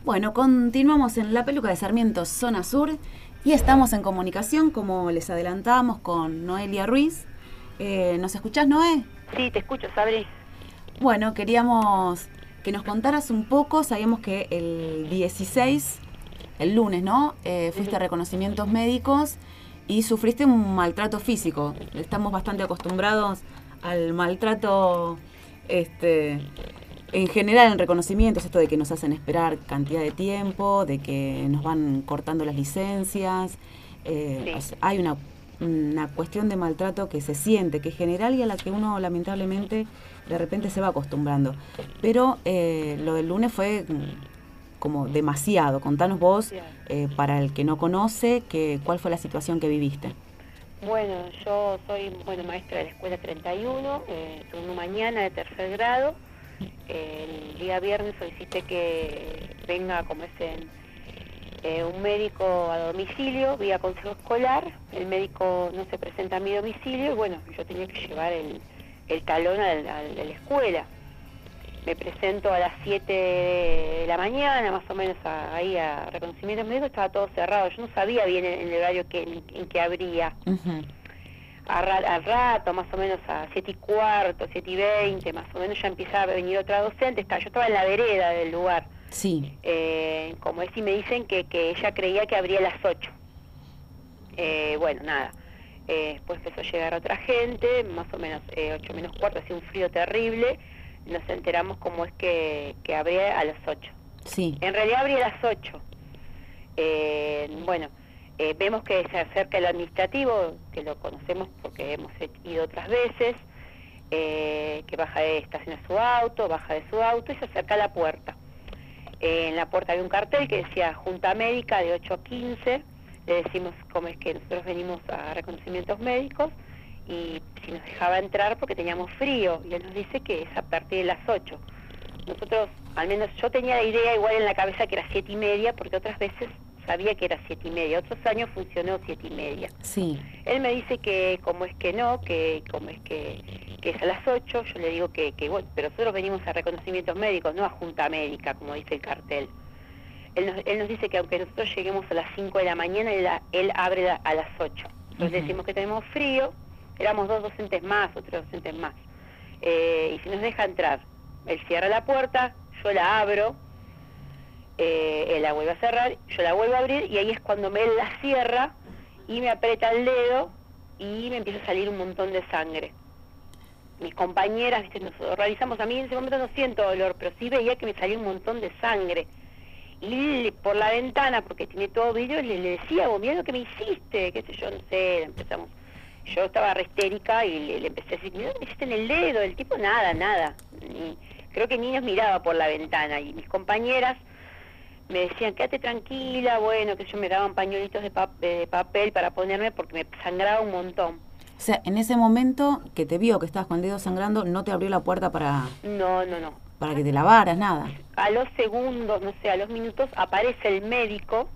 Bueno, continuamos en La Peluca de Sarmiento, zona sur, y estamos en comunicación, como les adelantamos, con Noelia Ruiz. ¿Nos escuchás, Noé? Sí, te escucho, Sabri. Bueno, queríamos que nos contaras un poco. Sabíamos que el 16, el lunes, ¿no? Fuiste a reconocimientos médicos y sufriste un maltrato físico. Estamos bastante acostumbrados al maltrato en general en reconocimientos, esto de que nos hacen esperar cantidad de tiempo, de que nos van cortando las licencias. Sí. O sea, hay una cuestión de maltrato que se siente, que es general y a la que uno lamentablemente de repente se va acostumbrando. Pero lo del lunes fue como demasiado. Contanos vos, para el que no conoce, ¿cuál fue la situación que viviste? Bueno, yo soy maestra de la escuela 31, turno mañana de tercer grado. El día viernes solicité que venga como un médico a domicilio, vía consejo escolar. El médico no se presenta a mi domicilio y bueno, yo tenía que llevar el talón a la escuela. Me presento a las 7 de la mañana, más o menos ahí a reconocimiento médico, estaba todo cerrado. Yo no sabía bien el horario en que abría. Al rato, más o menos a 7:15, 7:20, más o menos ya empieza a venir otra docente. Yo estaba en la vereda del lugar. Sí. Como es, y me dicen que ella creía que abría a las 8. Bueno, nada. Después empezó a llegar otra gente, más o menos 8 menos cuarto, hacía un frío terrible. Nos enteramos cómo es que abría a las 8. Sí. En realidad abría a las 8. Vemos que se acerca el administrativo, que lo conocemos porque hemos ido otras veces, que estaciona su auto, baja de su auto y se acerca a la puerta. En la puerta había un cartel que decía Junta Médica de 8 a 15. Le decimos cómo es que nosotros venimos a reconocimientos médicos y si nos dejaba entrar porque teníamos frío, y él nos dice que es a partir de las 8. Nosotros, al menos yo tenía la idea igual en la cabeza que era 7:30, porque otras veces sabía que era 7:30, otros años funcionó 7:30. Sí. Él me dice que como es que no, que como es que es a las 8, yo le digo que bueno, pero nosotros venimos a reconocimientos médicos, no a Junta Médica, como dice el cartel. Él nos dice que aunque nosotros lleguemos a las 5 de la mañana, él abre a las 8. Entonces decimos que tenemos frío, éramos 2 docentes más, otros docentes más. Y si nos deja entrar, él cierra la puerta, yo la abro, él la vuelve a cerrar, yo la vuelvo a abrir y ahí es cuando él la cierra y me aprieta el dedo y me empieza a salir un montón de sangre. Mis compañeras, ¿viste? Nos horrorizamos. A mí en ese momento no siento dolor, pero sí veía que me salía un montón de sangre. Y por la ventana, porque tiene todo vidrio, le decía, vos, mirá lo que me hiciste, qué sé yo, no sé, empezamos. Yo estaba re histérica y le empecé a decir, mirá, me hiciste en el dedo, el tipo nada. Creo que ni nos miraba por la ventana y mis compañeras me decían, quédate tranquila, bueno, que yo me daban pañuelitos de papel para ponerme porque me sangraba un montón. O sea, en ese momento que te vio que estabas con el dedo sangrando, no te abrió la puerta para... No. Para que te lavaras, nada. A los segundos, no sé, a los minutos, aparece el médico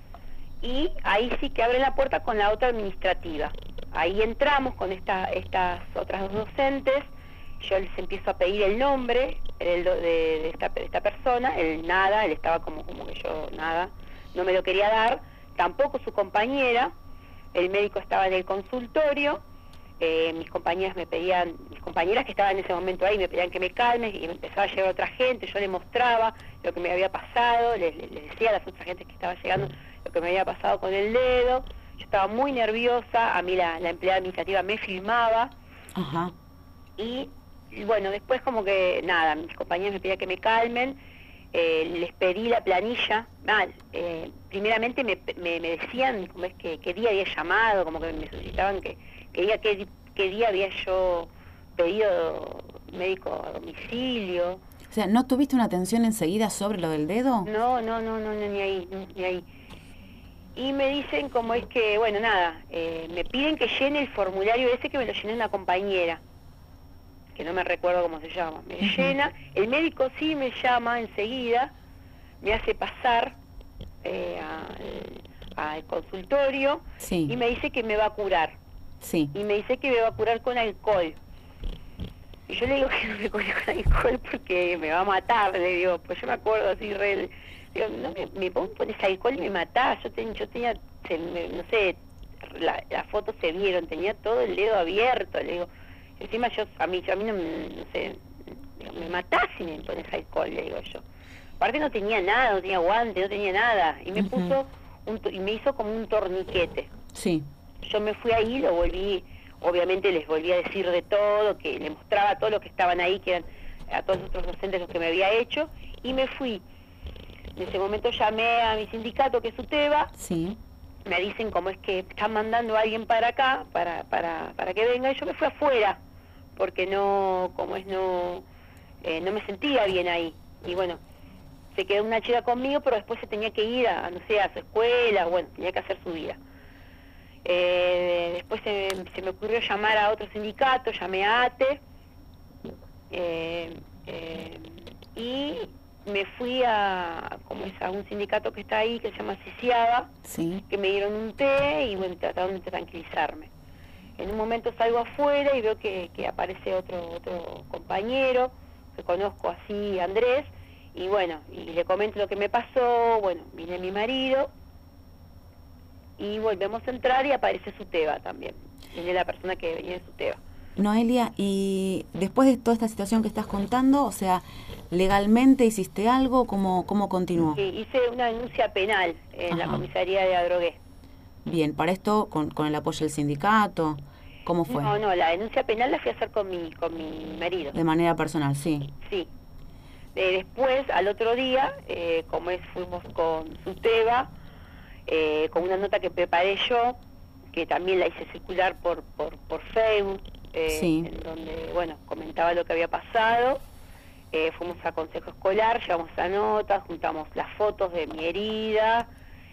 y ahí sí que abre la puerta con la otra administrativa. Ahí entramos con estas otras dos docentes, yo les empiezo a pedir el nombre de esta persona, él estaba como que yo nada, no me lo quería dar, tampoco su compañera, el médico estaba en el consultorio. Mis compañeras que estaban en ese momento ahí me pedían que me calme y me empezaba a llegar otra gente, yo le mostraba lo que me había pasado, les decía a las otras gentes que estaba llegando lo que me había pasado con el dedo. Yo estaba muy nerviosa, a mí la empleada administrativa me filmaba. Ajá. Y bueno, después como que nada, mis compañeros me pedían que me calmen, les pedí la planilla. Primeramente me decían como es que qué día había llamado, como que me solicitaban que diga qué día había yo pedido médico a domicilio. O sea, ¿no tuviste una atención enseguida sobre lo del dedo? No, ni ahí. Y me dicen como es que, bueno, nada, me piden que llene el formulario ese que me lo llené una compañera, que no me recuerdo cómo se llama. Me llena, el médico sí me llama enseguida, me hace pasar al consultorio, sí, y me dice que me va a curar. Sí. Y me dice que me va a curar con alcohol. Y yo le digo que no me cure con alcohol porque me va a matar, le digo, pues yo me acuerdo así Digo, no me pones alcohol y me matás. Yo tenía, no sé, las fotos se vieron, tenía todo el dedo abierto. Le digo, encima a mí no sé, digo, me matás si me pones alcohol, le digo yo. Aparte no tenía nada, no tenía guante, no tenía nada. Y me puso, y me hizo como un torniquete. Sí. Yo me fui ahí, lo volví, obviamente les volví a decir de todo, que le mostraba a todos los que estaban ahí, que eran a todos los otros docentes los que me había hecho, y me fui. En ese momento llamé a mi sindicato, que es UTEBA. Sí. Me dicen cómo es que están mandando a alguien para acá, para que venga, y yo me fui afuera, porque no me sentía bien ahí. Y bueno, se quedó una chica conmigo, pero después se tenía que ir no sé, a su escuela, bueno, tenía que hacer su vida. Después se me ocurrió llamar a otro sindicato, llamé a ATE, y me fui a un sindicato que está ahí, que se llama Ciciaba, sí, que me dieron un té y bueno, trataron de tranquilizarme. En un momento salgo afuera y veo que aparece otro compañero, que conozco así, Andrés, y bueno, y le comento lo que me pasó. Bueno, viene mi marido, y volvemos a entrar y aparece Suteba también. Viene la persona que venía de Suteba. Noelia, y después de toda esta situación que estás contando, o sea, ¿legalmente hiciste algo? ¿Cómo continuó? Sí, hice una denuncia penal en la comisaría de Adrogué. Bien, ¿para esto con el apoyo del sindicato? ¿Cómo fue? No, la denuncia penal la fui a hacer con mi marido. De manera personal, sí. Sí. Después, al otro día, fuimos con Suteba, con una nota que preparé yo, que también la hice circular por Facebook, sí, en donde, bueno, comentaba lo que había pasado. Fuimos a consejo escolar, llevamos la nota, juntamos las fotos de mi herida,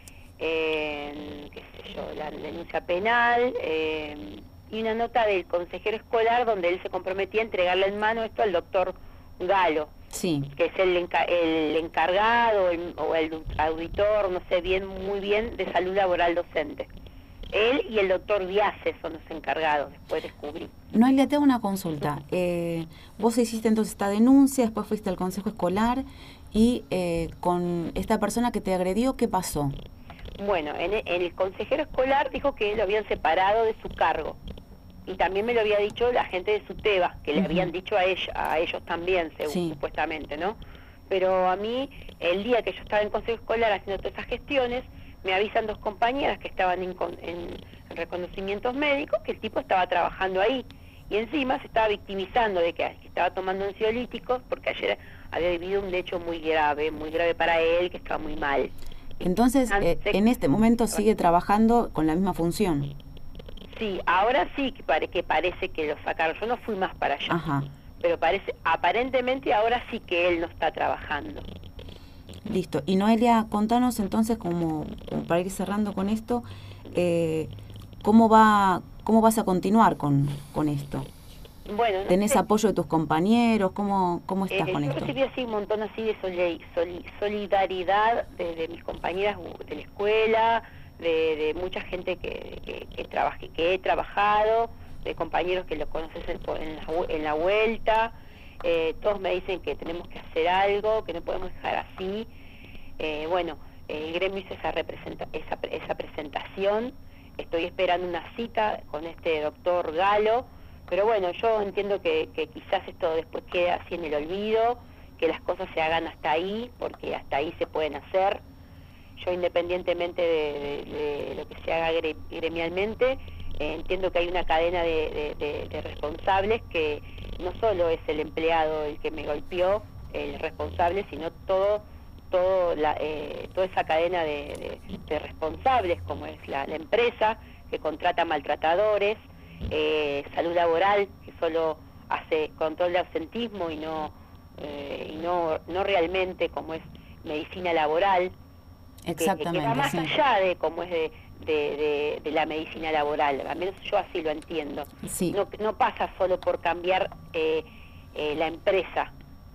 qué sé yo, la denuncia penal, y una nota del consejero escolar donde él se comprometía a entregarle en mano esto al doctor Galo, sí, que es el encargado o el auditor, no sé muy bien, de salud laboral docente. Él y el doctor Viace son los encargados, después descubrí. Noelia, te hago una consulta. Vos hiciste entonces esta denuncia, después fuiste al consejo escolar y con esta persona que te agredió, ¿qué pasó? Bueno, el consejero escolar dijo que lo habían separado de su cargo. Y también me lo había dicho la gente de Suteba, que le habían dicho a ellos también, supuestamente, ¿no? Pero a mí, el día que yo estaba en el consejo escolar haciendo todas esas gestiones, me avisan dos compañeras que estaban en reconocimientos médicos que el tipo estaba trabajando ahí. Y encima se estaba victimizando de que estaba tomando ansiolíticos porque ayer había vivido un hecho muy grave para él, que estaba muy mal. Entonces, en este momento sigue trabajando con la misma función. Sí, ahora sí que parece que lo sacaron. Yo no fui más para allá. Ajá. Pero aparentemente ahora sí que él no está trabajando. Listo. Y Noelia, contanos entonces, como para ir cerrando con esto, ¿cómo vas a continuar con esto? Bueno, ¿tenés apoyo de tus compañeros? ¿Cómo estás con esto? Yo recibí así un montón así de solidaridad de mis compañeras de la escuela, de mucha gente que he trabajado, de compañeros que lo conoces en la vuelta. Todos me dicen que tenemos que hacer algo, que no podemos dejar así. Bueno, el gremio hizo esa presentación. Estoy esperando una cita con este doctor Galo, pero bueno, yo entiendo que quizás esto después quede así en el olvido, que las cosas se hagan hasta ahí, porque hasta ahí se pueden hacer. Yo, independientemente de lo que se haga gremialmente, entiendo que hay una cadena de responsables, que no solo es el empleado el que me golpeó, el responsable, sino toda esa cadena de responsables, como es la empresa que contrata maltratadores, salud laboral, que solo hace control de ausentismo y no realmente como es medicina laboral. Exactamente, que va más allá de cómo es de la medicina laboral, al menos yo así lo entiendo. Sí. No pasa solo por cambiar la empresa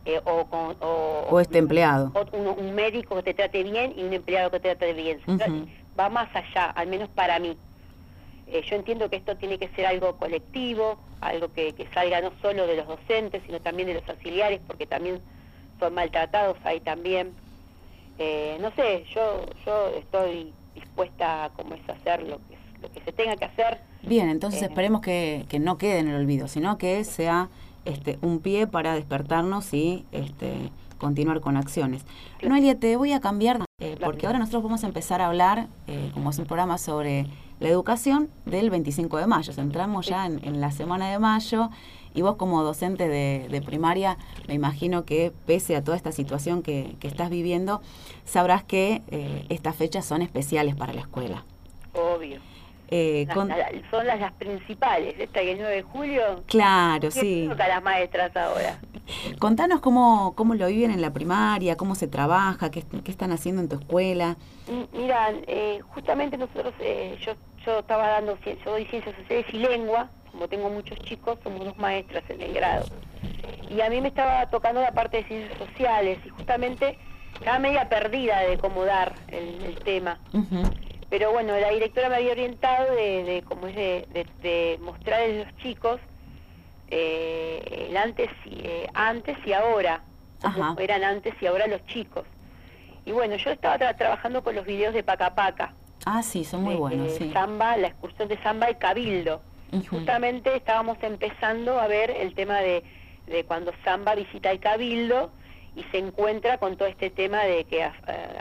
o este empleado. O un médico que te trate bien y un empleado que te trate bien. Va más allá, al menos para mí. Yo entiendo que esto tiene que ser algo colectivo, algo que salga no solo de los docentes, sino también de los auxiliares, porque también son maltratados ahí también. no sé, yo estoy dispuesta como es a hacer lo que se tenga que hacer. Bien, entonces esperemos que no quede en el olvido, sino que sea un pie para despertarnos y continuar con acciones. Claro. Noelia, te voy a cambiar, porque ahora nosotros vamos a empezar a hablar, como es un programa sobre la educación, del 25 de mayo. Entramos ya en la semana de mayo, y vos como docente de primaria, me imagino que pese a toda esta situación que estás viviendo, sabrás que estas fechas son especiales para la escuela. Obvio. Son las principales, esta y el 9 de julio. Claro, sí. A las maestras ahora. Contanos cómo lo viven en la primaria, cómo se trabaja, qué están haciendo en tu escuela. Mira, justamente nosotros, yo estaba yo doy ciencias sociales y lengua, como tengo muchos chicos, somos 2 maestras en el grado. Y a mí me estaba tocando la parte de ciencias sociales y justamente estaba media perdida de cómo dar el tema. Pero bueno, la directora me había orientado de cómo es de mostrarles a los chicos el antes y ahora, como eran antes y ahora los chicos. Y bueno, yo estaba trabajando con los videos de Paca Paca. Ah, sí, son muy buenos, sí. Samba, la excursión de Samba y Cabildo. Y justamente estábamos empezando a ver el tema de cuando Samba visita el Cabildo y se encuentra con todo este tema de que a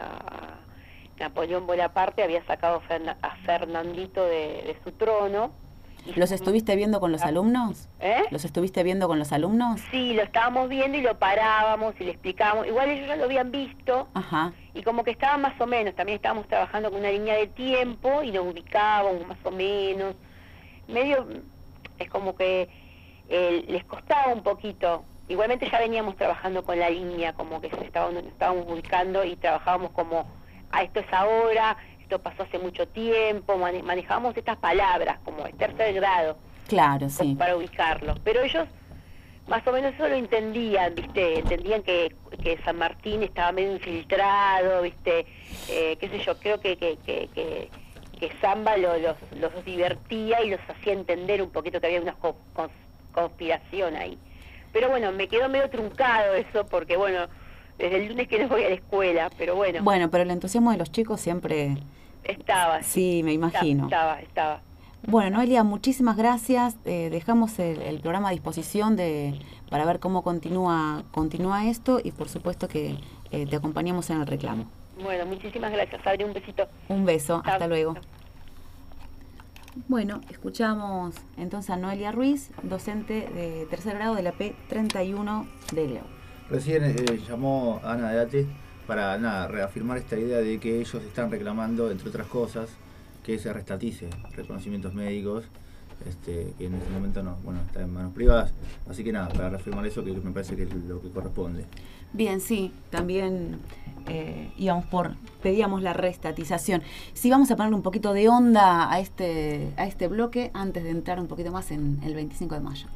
Napoleón Bonaparte había sacado a Fernandito de su trono. ¿Los estuviste viendo con los alumnos? ¿Los estuviste viendo con los alumnos? Sí, lo estábamos viendo y lo parábamos y le explicábamos. Igual ellos ya lo habían visto. Y como que estaban más o menos. También estábamos trabajando con una línea de tiempo y nos ubicábamos más o menos. Medio, es como que les costaba un poquito. Igualmente ya veníamos trabajando con la línea, como que estábamos ubicando y trabajábamos como, esto es ahora, esto pasó hace mucho tiempo, manejábamos estas palabras como el 3er grado. Claro, sí. Para ubicarlos. Pero ellos más o menos eso lo entendían, ¿viste? Entendían que San Martín estaba medio infiltrado, ¿viste? Qué sé yo, creo que Samba los divertía y los hacía entender un poquito que había una conspiración ahí. Pero bueno, me quedó medio truncado eso porque, bueno, desde el lunes que no voy a la escuela, pero bueno. Bueno, pero el entusiasmo de los chicos siempre... Estaba. Sí, me imagino. Estaba. Bueno, Noelia, muchísimas gracias. Dejamos el programa a disposición para ver cómo continúa esto y por supuesto que te acompañamos en el reclamo. Bueno, muchísimas gracias, Adri, un besito. Un beso, Chao. hasta luego. Bueno, escuchamos entonces a Noelia Ruiz, docente de 3er grado de la P31 de Leo. Recién llamó Ana Deate para reafirmar esta idea de que ellos están reclamando, entre otras cosas, que se restatice reconocimientos médicos, que en este momento está en manos privadas. Así que para reafirmar eso, que me parece que es lo que corresponde. Bien, sí, también pedíamos la restatización. Sí, vamos a poner un poquito de onda a este bloque antes de entrar un poquito más en el 25 de mayo.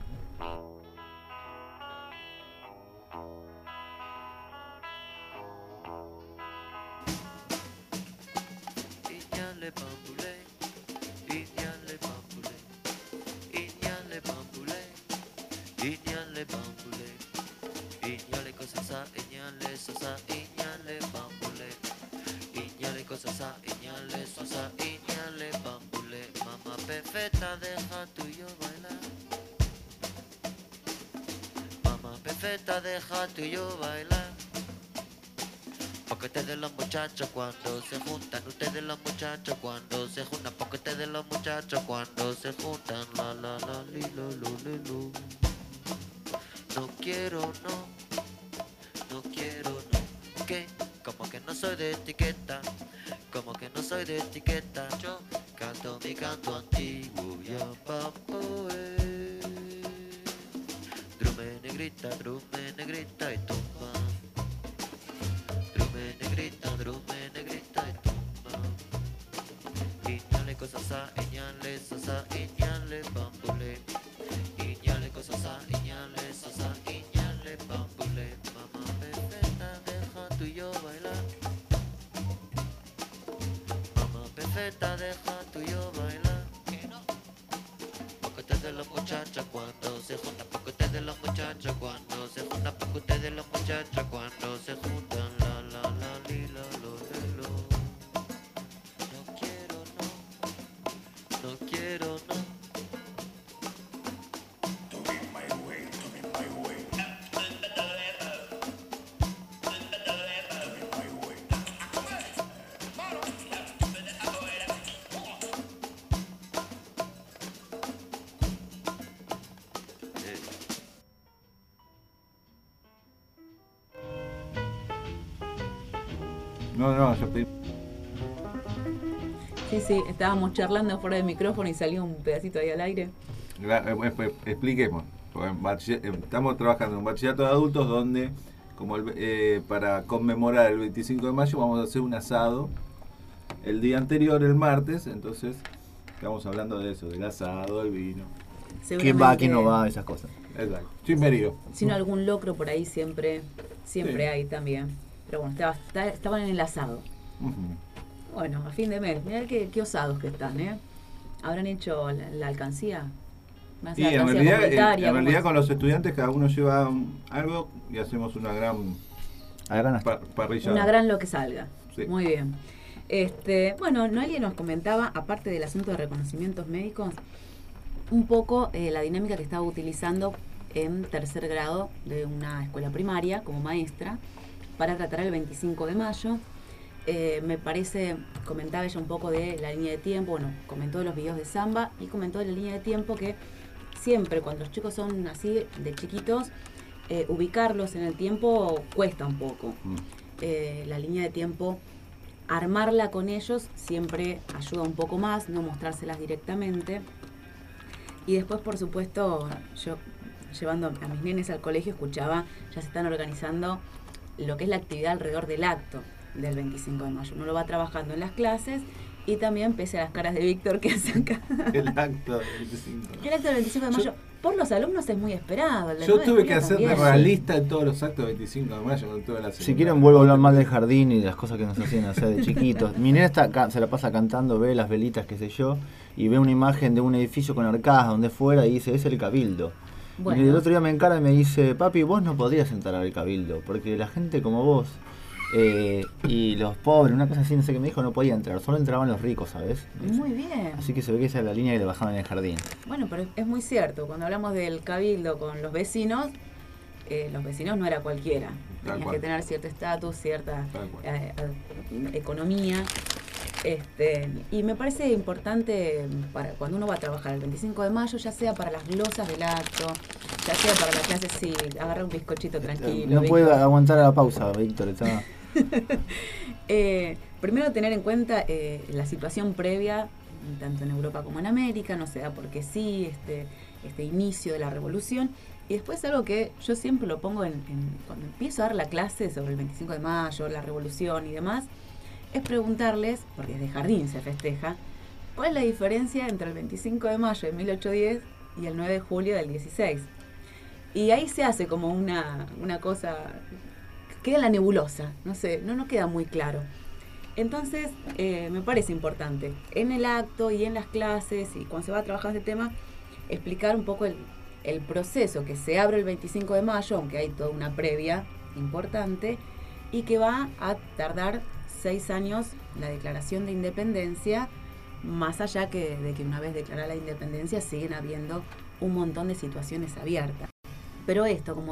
Perfecta, deja tuyo bailar. Mamá perfecta, deja tuyo bailar. Porque de los muchachos cuando se juntan, ustedes los muchachos cuando se juntan, porque de los muchachos cuando se juntan, la la la li lo li lo. No quiero no, que como que no soy de etiqueta, como que no soy de etiqueta, yo canto mi canto antiguo ya papoe. Drume negrita y tumba. Drume negrita y tumba. Iñale cosas a iñale sosa, iñale bambule. Iñale cosas a iñale sosa, iñale bambule. Mamá perfecta, deja tú y yo bailar. Mamá perfecta, deja tú y yo bailar. Porque ustedes de los muchachos cuando se juntan, porque ustedes de los muchachos cuando se juntan, porque ustedes de los muchachos cuando se juntan, la la la li la. No, yo pedí. Sí, estábamos charlando fuera del micrófono y salió un pedacito ahí al aire. Expliquemos. Estamos trabajando en un bachillerato de adultos donde, para conmemorar el 25 de mayo, vamos a hacer un asado el día anterior, el martes. Entonces, estamos hablando de eso, del asado, del vino. ¿Quién va, quién no va? Esas cosas. Exacto. Chimberío. Sino algún locro por ahí siempre Sí. hay también. Pero bueno, estaban en el asado. Ujú. Bueno, a fin de mes. Mirá qué osados que están, ¿eh? ¿Habrán hecho la alcancía? Y en realidad con los estudiantes cada uno lleva algo y hacemos una gran parrilla. Una gran lo que salga. Sí. Muy bien. Bueno, Noelia nos comentaba, aparte del asunto de reconocimientos médicos, un poco la dinámica que estaba utilizando en tercer grado de una escuela primaria como maestra para tratar el 25 de mayo. Me parece, comentaba ella un poco de la línea de tiempo, bueno, comentó de los videos de samba y comentó de la línea de tiempo que siempre cuando los chicos son así de chiquitos, ubicarlos en el tiempo cuesta un poco. La línea de tiempo, armarla con ellos siempre ayuda un poco más, no mostrárselas directamente. Y después, por supuesto, yo llevando a mis nenes al colegio escuchaba, ya se están organizando lo que es la actividad alrededor del acto del 25 de mayo. Uno lo va trabajando en las clases y también, pese a las caras de Víctor que hace acá. El acto del 25. El acto del 25 de mayo, por los alumnos es muy esperado. Yo tuve que hacer de realista en todos los actos del 25 de mayo. Con toda la si quieren vuelvo a hablar mal del jardín y de las cosas que nos hacían hacer de chiquitos. Mi nena se la pasa cantando, ve las velitas, qué sé yo, y ve una imagen de un edificio con arcadas donde fuera y dice, es el Cabildo. Bueno. Y el otro día me encara y me dice, papi, vos no podrías entrar al Cabildo, porque la gente como vos y los pobres, una cosa así, no sé qué me dijo, no podía entrar, solo entraban los ricos, ¿sabes? Muy bien. Así que se ve que esa es la línea que le bajaban en el jardín. Bueno, pero es muy cierto, cuando hablamos del Cabildo con los vecinos no era cualquiera. Tenías que tener cierto estatus, cierta economía. Y me parece importante para cuando uno va a trabajar el 25 de mayo, ya sea para las glosas del acto, ya sea para la clase, sí, agarra un bizcochito tranquilo. No puede aguantar a la pausa, Víctor, está... Primero tener en cuenta la situación previa, tanto en Europa como en América, no se da porque sí, este inicio de la revolución. Y después algo que yo siempre lo pongo cuando empiezo a dar la clase sobre el 25 de mayo, la revolución y demás, es preguntarles, porque desde jardín se festeja, ¿cuál es la diferencia entre el 25 de mayo de 1810 y el 9 de julio del 16? Y ahí se hace como una cosa, queda en la nebulosa, no sé, no queda muy claro. Entonces, me parece importante, en el acto y en las clases, y cuando se va a trabajar este tema, explicar un poco el proceso que se abre el 25 de mayo, aunque hay toda una previa importante, y que va a tardar 6 años la declaración de independencia, más allá de que una vez declarada la independencia siguen habiendo un montón de situaciones abiertas. Pero esto, como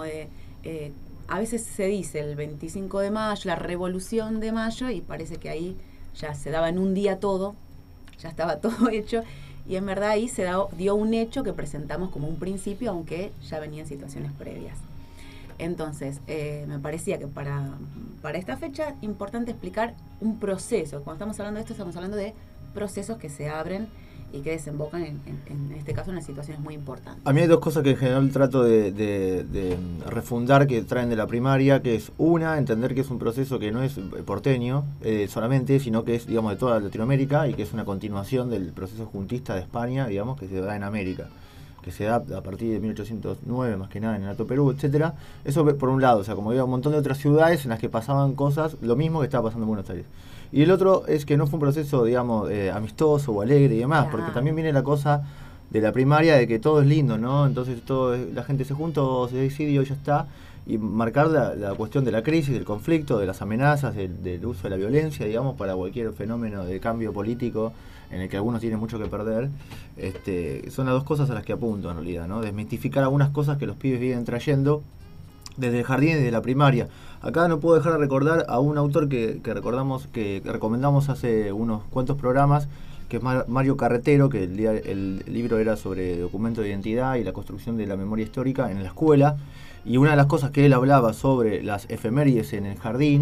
a veces se dice el 25 de mayo, la revolución de mayo, y parece que ahí ya se daba en un día todo, ya estaba todo hecho, y en verdad ahí se dio un hecho que presentamos como un principio, aunque ya venían situaciones previas. Entonces, me parecía que para esta fecha importante explicar un proceso. Cuando estamos hablando de esto, estamos hablando de procesos que se abren y que desembocan en este caso en situaciones muy importantes. A mí hay dos cosas que en general trato de refundar que traen de la primaria, que es una, entender que es un proceso que no es porteño solamente, sino que es, digamos, de toda Latinoamérica y que es una continuación del proceso juntista de España, digamos, que se da en América, que se da a partir de 1809, más que nada en el Alto Perú, etcétera. Eso por un lado, o sea, como había un montón de otras ciudades en las que pasaban cosas, lo mismo que estaba pasando en Buenos Aires. Y el otro es que no fue un proceso, digamos, amistoso o alegre y demás, porque también viene la cosa de la primaria de que todo es lindo, ¿no? Entonces la gente se juntó, se decidió y ya está. Y marcar la cuestión de la crisis, del conflicto, de las amenazas, del uso de la violencia, digamos, para cualquier fenómeno de cambio político en el que algunos tienen mucho que perder, son las dos cosas a las que apunto en realidad, ¿no? Desmitificar algunas cosas que los pibes vienen trayendo desde el jardín y desde la primaria. Acá no puedo dejar de recordar a un autor que recomendamos hace unos cuantos programas, que es Mario Carretero, que el libro era sobre documento de identidad y la construcción de la memoria histórica en la escuela. Y una de las cosas que él hablaba sobre las efemérides en el jardín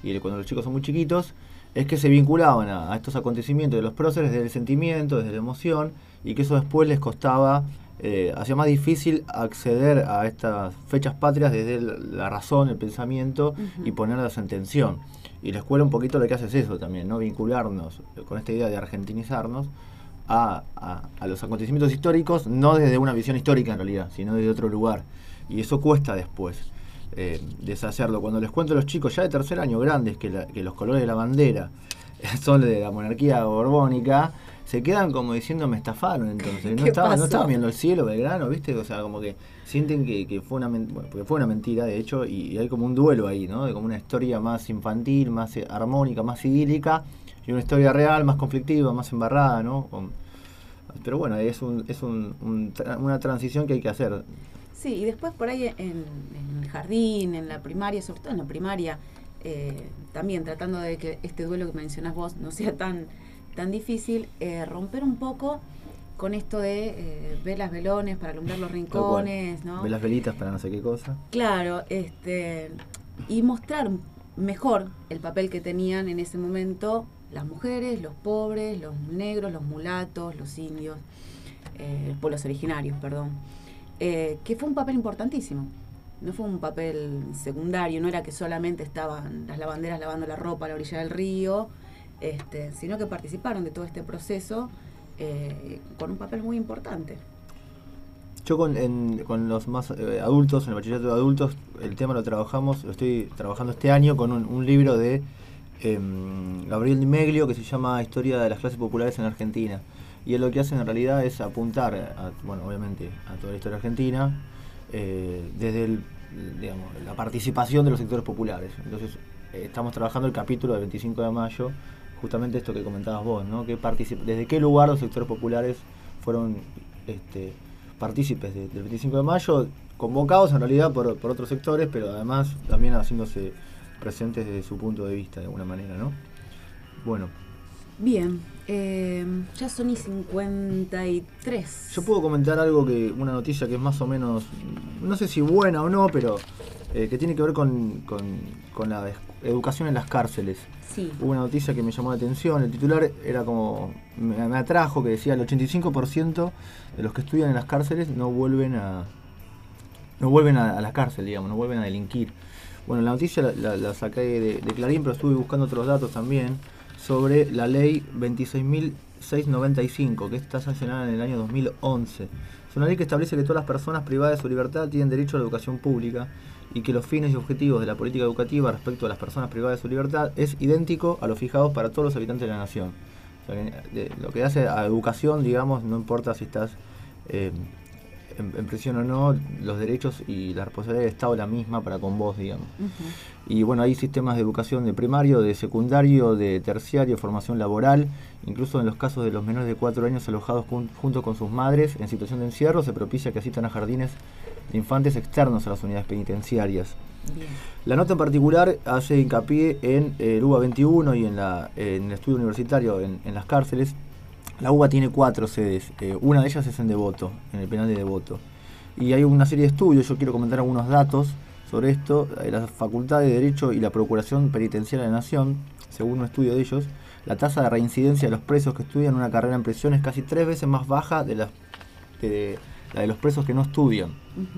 y cuando los chicos son muy chiquitos, es que se vinculaban a estos acontecimientos de los próceres desde el sentimiento, desde la emoción, y que eso después les costaba, hacía más difícil acceder a estas fechas patrias desde la razón, el pensamiento, y ponerlas en tensión. Y la escuela un poquito lo que hace es eso también, ¿no? Vincularnos con esta idea de argentinizarnos a los acontecimientos históricos, no desde una visión histórica en realidad, sino desde otro lugar. Y eso cuesta después deshacerlo. Cuando les cuento a los chicos ya de tercer año grandes que los colores de la bandera son de la monarquía borbónica, se quedan como diciendo me estafaron, entonces no estaban viendo el cielo, Belgrano, ¿viste? O sea, como que sienten que fue porque fue una mentira, de hecho, y hay como un duelo ahí, ¿no? De como una historia más infantil, más armónica, más idílica, y una historia real, más conflictiva, más embarrada, ¿no? Pero bueno, es una transición que hay que hacer. Sí, y después por ahí en el jardín, en la primaria, sobre todo en la primaria, también tratando de que este duelo que mencionás vos no sea tan difícil, romper un poco con esto de velas, velones para alumbrar los rincones, ¿no? Velas, velitas para no sé qué cosa. Claro, y mostrar mejor el papel que tenían en ese momento las mujeres, los pobres, los negros, los mulatos, los indios, pueblos originarios, perdón. Que fue un papel importantísimo. No fue un papel secundario, no era que solamente estaban las lavanderas lavando la ropa a la orilla del río, sino que participaron de todo este proceso con un papel muy importante. Yo con los más adultos, en el bachillerato de adultos, el tema lo estoy trabajando este año con un libro de Gabriel Di Meglio que se llama Historia de las clases populares en Argentina. Y él lo que hace en realidad es apuntar, obviamente, a toda la historia argentina, desde la participación de los sectores populares. Entonces, estamos trabajando el capítulo del 25 de mayo, justamente esto que comentabas vos, ¿no? ¿Desde qué lugar los sectores populares fueron partícipes del 25 de mayo, convocados en realidad por otros sectores, pero además también haciéndose presentes desde su punto de vista, de alguna manera, ¿no? Bueno. Bien, ya son y 53. Yo puedo comentar una noticia que es más o menos, no sé si buena o no, pero que tiene que ver con la educación en las cárceles. Sí. Hubo una noticia que me llamó la atención, el titular era como, me atrajo, que decía el 85% de los que estudian en las cárceles no vuelven a la cárcel, digamos, no vuelven a delinquir. Bueno, la noticia la saqué de Clarín, pero estuve buscando otros datos también sobre la ley 26.695, que está sancionada en el año 2011. Es una ley que establece que todas las personas privadas de su libertad tienen derecho a la educación pública y que los fines y objetivos de la política educativa respecto a las personas privadas de su libertad es idéntico a los fijados para todos los habitantes de la nación. O sea, lo que hace a educación, digamos, no importa si estás en prisión o no, los derechos y la responsabilidad del Estado es la misma para con vos, digamos. Y bueno, hay sistemas de educación de primario, de secundario, de terciario, formación laboral, incluso en los casos de los menores de 4 años alojados junto con sus madres en situación de encierro, se propicia que asistan a jardines de infantes externos a las unidades penitenciarias. Bien. La nota en particular hace hincapié en el UBA 21 y en el estudio universitario en las cárceles. La UBA tiene 4 sedes, una de ellas es en Devoto, en el penal de Devoto. Y hay una serie de estudios, yo quiero comentar algunos datos sobre esto. La Facultad de Derecho y la Procuración Penitenciaria de la Nación, según un estudio de ellos, la tasa de reincidencia de los presos que estudian una carrera en prisión es casi 3 veces más baja de la de los presos que no estudian.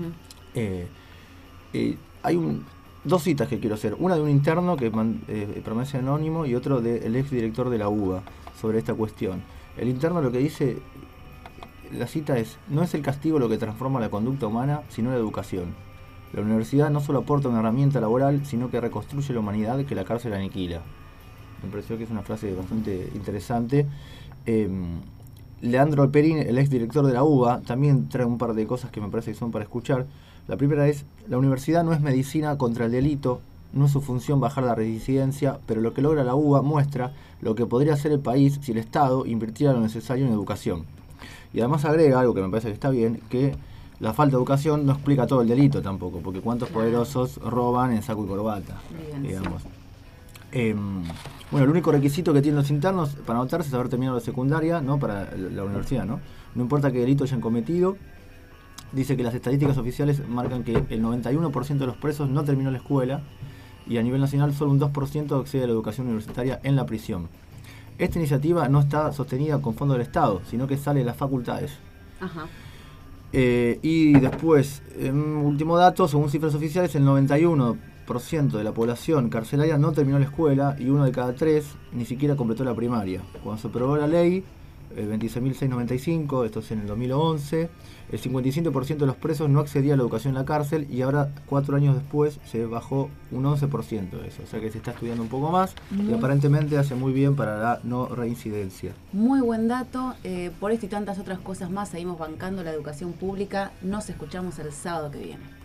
Hay dos citas que quiero hacer, una de un interno que permanece anónimo y otro del ex director de la UBA sobre esta cuestión. El interno lo que dice, la cita es: no es el castigo lo que transforma la conducta humana, sino la educación. La universidad no solo aporta una herramienta laboral, sino que reconstruye la humanidad que la cárcel aniquila. Me pareció que es una frase bastante interesante. Leandro Alperín, el ex director de la UBA, también trae un par de cosas que me parece que son para escuchar. La primera es: la universidad no es medicina contra el delito, no es su función bajar la reincidencia, pero lo que logra la UBA muestra lo que podría hacer el país si el Estado invirtiera lo necesario en educación. Y además agrega algo que me parece que está bien, que la falta de educación no explica todo el delito tampoco, porque cuántos poderosos roban en saco y corbata, digamos. Bueno, el único requisito que tienen los internos para anotarse es haber terminado la secundaria, ¿no? Para la universidad, ¿no? No importa qué delito hayan cometido. Dice que las estadísticas oficiales marcan que el 91% de los presos no terminó la escuela y a nivel nacional solo un 2% accede a la educación universitaria en la prisión. Esta iniciativa no está sostenida con fondos del Estado, sino que sale de las facultades. Ajá. Y después, último dato, según cifras oficiales, el 91% de la población carcelaria no terminó la escuela y 1 de cada 3 ni siquiera completó la primaria. Cuando se aprobó la ley 26.695, esto es en el 2011, el 55% de los presos no accedía a la educación en la cárcel y ahora 4 años después se bajó un 11% de eso. O sea que se está estudiando un poco más y aparentemente hace muy bien para la no reincidencia. Muy buen dato. Por esto y tantas otras cosas más seguimos bancando la educación pública. Nos escuchamos el sábado que viene.